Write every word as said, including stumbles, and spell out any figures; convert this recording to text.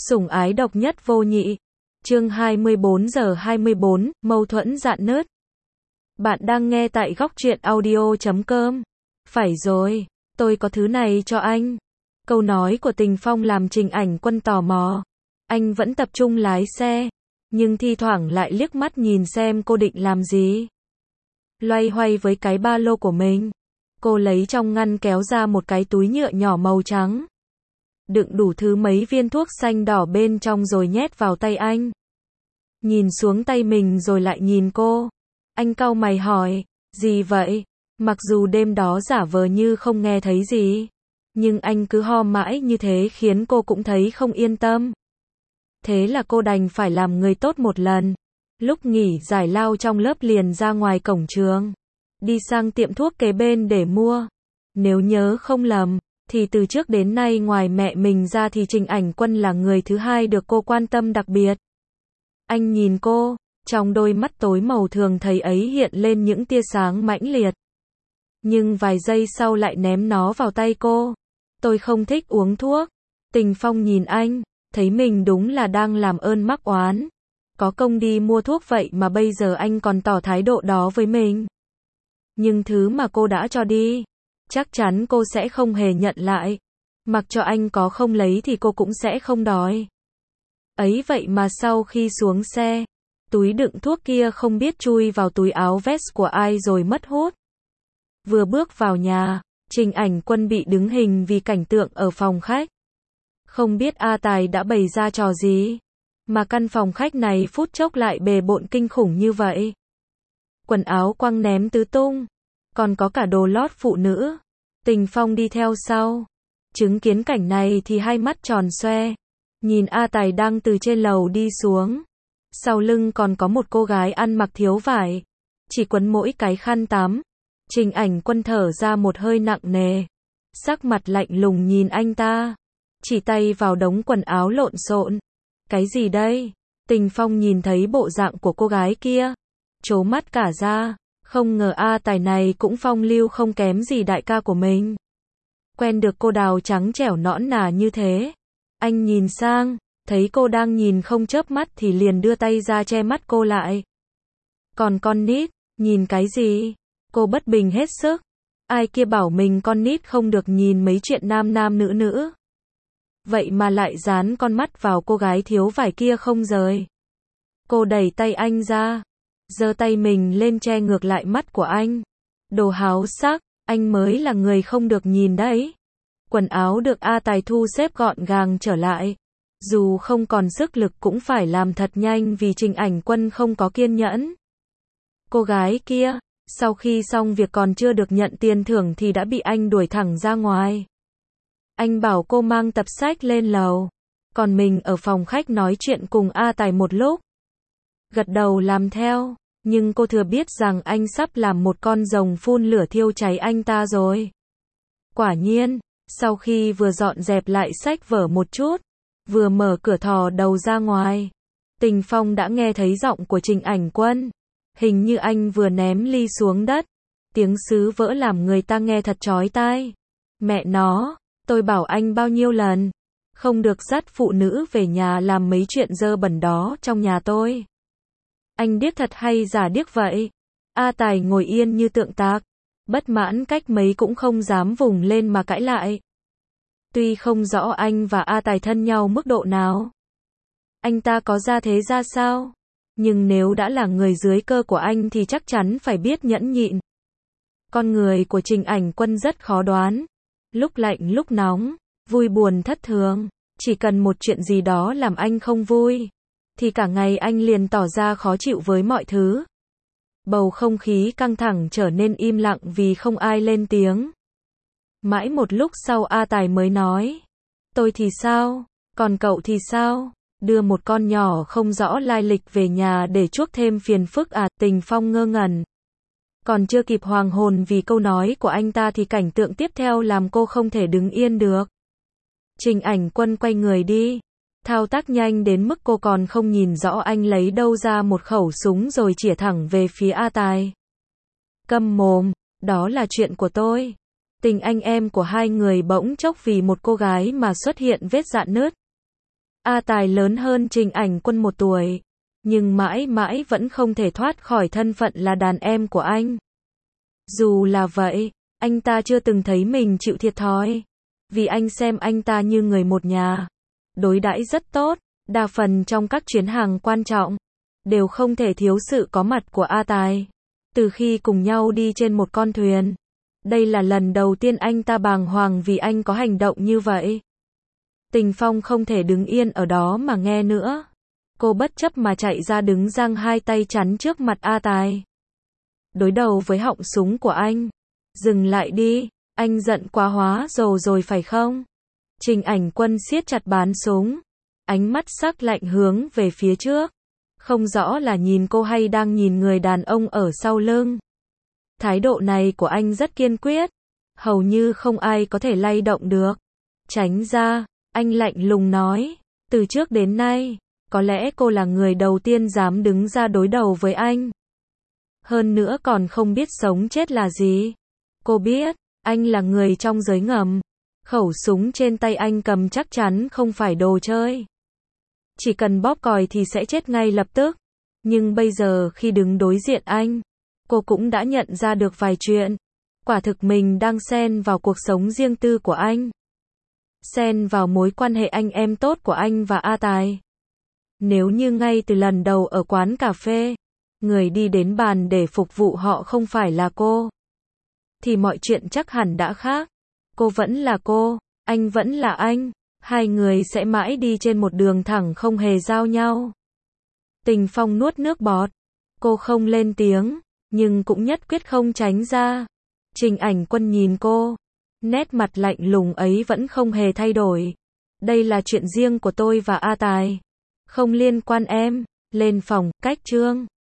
Sủng ái độc nhất vô nhị. Chương hai mươi bốn giờ hai mươi bốn, mâu thuẫn rạn nứt. Bạn đang nghe tại góc truyện audio chấm com. Phải rồi, tôi có thứ này cho anh. Câu nói của Tình Phong làm Trình Ảnh Quân tò mò. Anh vẫn tập trung lái xe, nhưng thi thoảng lại liếc mắt nhìn xem cô định làm gì. Loay hoay với cái ba lô của mình, cô lấy trong ngăn kéo ra một cái túi nhựa nhỏ màu trắng, đựng đủ thứ mấy viên thuốc xanh đỏ bên trong rồi nhét vào tay anh. Nhìn xuống tay mình rồi lại nhìn cô. Anh cau mày hỏi, gì vậy? Mặc dù đêm đó giả vờ như không nghe thấy gì, nhưng anh cứ ho mãi như thế khiến cô cũng thấy không yên tâm. Thế là cô đành phải làm người tốt một lần. Lúc nghỉ giải lao trong lớp liền ra ngoài cổng trường, đi sang tiệm thuốc kế bên để mua. Nếu nhớ không lầm, thì từ trước đến nay ngoài mẹ mình ra thì Trình Ảnh Quân là người thứ hai được cô quan tâm đặc biệt. Anh nhìn cô, trong đôi mắt tối màu thường thấy ấy hiện lên những tia sáng mãnh liệt. Nhưng vài giây sau lại ném nó vào tay cô. Tôi không thích uống thuốc. Tình Phong nhìn anh, thấy mình đúng là đang làm ơn mắc oán. Có công đi mua thuốc vậy mà bây giờ anh còn tỏ thái độ đó với mình. Nhưng thứ mà cô đã cho đi, chắc chắn cô sẽ không hề nhận lại. Mặc cho anh có không lấy thì cô cũng sẽ không đòi. Ấy vậy mà sau khi xuống xe, túi đựng thuốc kia không biết chui vào túi áo vest của ai rồi mất hút. Vừa bước vào nhà, Trình Ảnh Quân bị đứng hình vì cảnh tượng ở phòng khách. Không biết A Tài đã bày ra trò gì, mà căn phòng khách này phút chốc lại bề bộn kinh khủng như vậy. Quần áo quăng ném tứ tung, còn có cả đồ lót phụ nữ. Tình Phong đi theo sau, chứng kiến cảnh này thì hai mắt tròn xoe, nhìn A Tài đang từ trên lầu đi xuống. Sau lưng còn có một cô gái ăn mặc thiếu vải, chỉ quấn mỗi cái khăn tắm. Trình Ảnh Quân thở ra một hơi nặng nề, sắc mặt lạnh lùng nhìn anh ta, chỉ tay vào đống quần áo lộn xộn. Cái gì đây? Tình Phong nhìn thấy bộ dạng của cô gái kia, trố mắt cả ra, không ngờ A Tài này cũng phong lưu không kém gì đại ca của mình. Quen được cô đào trắng trẻo nõn nà như thế. Anh nhìn sang, thấy cô đang nhìn không chớp mắt thì liền đưa tay ra che mắt cô lại. Còn con nít, nhìn cái gì? Cô bất bình hết sức. Ai kia bảo mình con nít không được nhìn mấy chuyện nam nam nữ nữ. Vậy mà lại dán con mắt vào cô gái thiếu vải kia không rời. Cô đẩy tay anh ra, giơ tay mình lên che ngược lại mắt của anh. Đồ háo sắc, anh mới là người không được nhìn đấy. Quần áo được A Tài thu xếp gọn gàng trở lại. Dù không còn sức lực cũng phải làm thật nhanh vì Trình Ảnh Quân không có kiên nhẫn. Cô gái kia, sau khi xong việc còn chưa được nhận tiền thưởng thì đã bị anh đuổi thẳng ra ngoài. Anh bảo cô mang tập sách lên lầu, còn mình ở phòng khách nói chuyện cùng A Tài một lúc. Gật đầu làm theo, nhưng cô thừa biết rằng anh sắp làm một con rồng phun lửa thiêu cháy anh ta rồi. Quả nhiên, sau khi vừa dọn dẹp lại sách vở một chút, vừa mở cửa thò đầu ra ngoài, Tình Phong đã nghe thấy giọng của Trình Ảnh Quân. Hình như anh vừa ném ly xuống đất, tiếng sứ vỡ làm người ta nghe thật chói tai. Mẹ nó, tôi bảo anh bao nhiêu lần, không được dắt phụ nữ về nhà làm mấy chuyện dơ bẩn đó trong nhà tôi. Anh điếc thật hay giả điếc vậy? A Tài ngồi yên như tượng tạc, bất mãn cách mấy cũng không dám vùng lên mà cãi lại. Tuy không rõ anh và A Tài thân nhau mức độ nào, anh ta có gia thế ra sao, nhưng nếu đã là người dưới cơ của anh thì chắc chắn phải biết nhẫn nhịn. Con người của Trình Ảnh Quân rất khó đoán, lúc lạnh lúc nóng, vui buồn thất thường. Chỉ cần một chuyện gì đó làm anh không vui, thì cả ngày anh liền tỏ ra khó chịu với mọi thứ. Bầu không khí căng thẳng trở nên im lặng vì không ai lên tiếng. Mãi một lúc sau A Tài mới nói, tôi thì sao, còn cậu thì sao? Đưa một con nhỏ không rõ lai lịch về nhà để chuốc thêm phiền phức à? Tình Phong ngơ ngẩn. Còn chưa kịp hoàng hồn vì câu nói của anh ta thì cảnh tượng tiếp theo làm cô không thể đứng yên được. Trình Ảnh Quân quay người đi, thao tác nhanh đến mức cô còn không nhìn rõ anh lấy đâu ra một khẩu súng rồi chĩa thẳng về phía A Tài. Câm mồm, đó là chuyện của tôi. Tình anh em của hai người bỗng chốc vì một cô gái mà xuất hiện vết rạn nứt. A Tài lớn hơn Trình Ảnh Quân một tuổi, nhưng mãi mãi vẫn không thể thoát khỏi thân phận là đàn em của anh. Dù là vậy, anh ta chưa từng thấy mình chịu thiệt thòi, vì anh xem anh ta như người một nhà, đối đãi rất tốt, đa phần trong các chuyến hàng quan trọng, đều không thể thiếu sự có mặt của A Tài. Từ khi cùng nhau đi trên một con thuyền, đây là lần đầu tiên anh ta bàng hoàng vì anh có hành động như vậy. Tình Phong không thể đứng yên ở đó mà nghe nữa. Cô bất chấp mà chạy ra đứng giang hai tay chắn trước mặt A Tài. Đối đầu với họng súng của anh. Dừng lại đi, anh giận quá hóa rồ rồi phải không? Trình Ảnh Quân siết chặt bán súng, ánh mắt sắc lạnh hướng về phía trước. Không rõ là nhìn cô hay đang nhìn người đàn ông ở sau lưng. Thái độ này của anh rất kiên quyết, hầu như không ai có thể lay động được. Tránh ra, anh lạnh lùng nói, từ trước đến nay, có lẽ cô là người đầu tiên dám đứng ra đối đầu với anh. Hơn nữa còn không biết sống chết là gì. Cô biết, anh là người trong giới ngầm. Khẩu súng trên tay anh cầm chắc chắn không phải đồ chơi. Chỉ cần bóp còi thì sẽ chết ngay lập tức. Nhưng bây giờ khi đứng đối diện anh, cô cũng đã nhận ra được vài chuyện. Quả thực mình đang xen vào cuộc sống riêng tư của anh. Xen vào mối quan hệ anh em tốt của anh và A Tài. Nếu như ngay từ lần đầu ở quán cà phê, người đi đến bàn để phục vụ họ không phải là cô, thì mọi chuyện chắc hẳn đã khác. Cô vẫn là cô, anh vẫn là anh. Hai người sẽ mãi đi trên một đường thẳng không hề giao nhau. Tình Phong nuốt nước bọt. Cô không lên tiếng, nhưng cũng nhất quyết không tránh ra. Trình Ảnh Quân nhìn cô. Nét mặt lạnh lùng ấy vẫn không hề thay đổi. Đây là chuyện riêng của tôi và A Tài. Không liên quan em. Lên phòng, cách trương.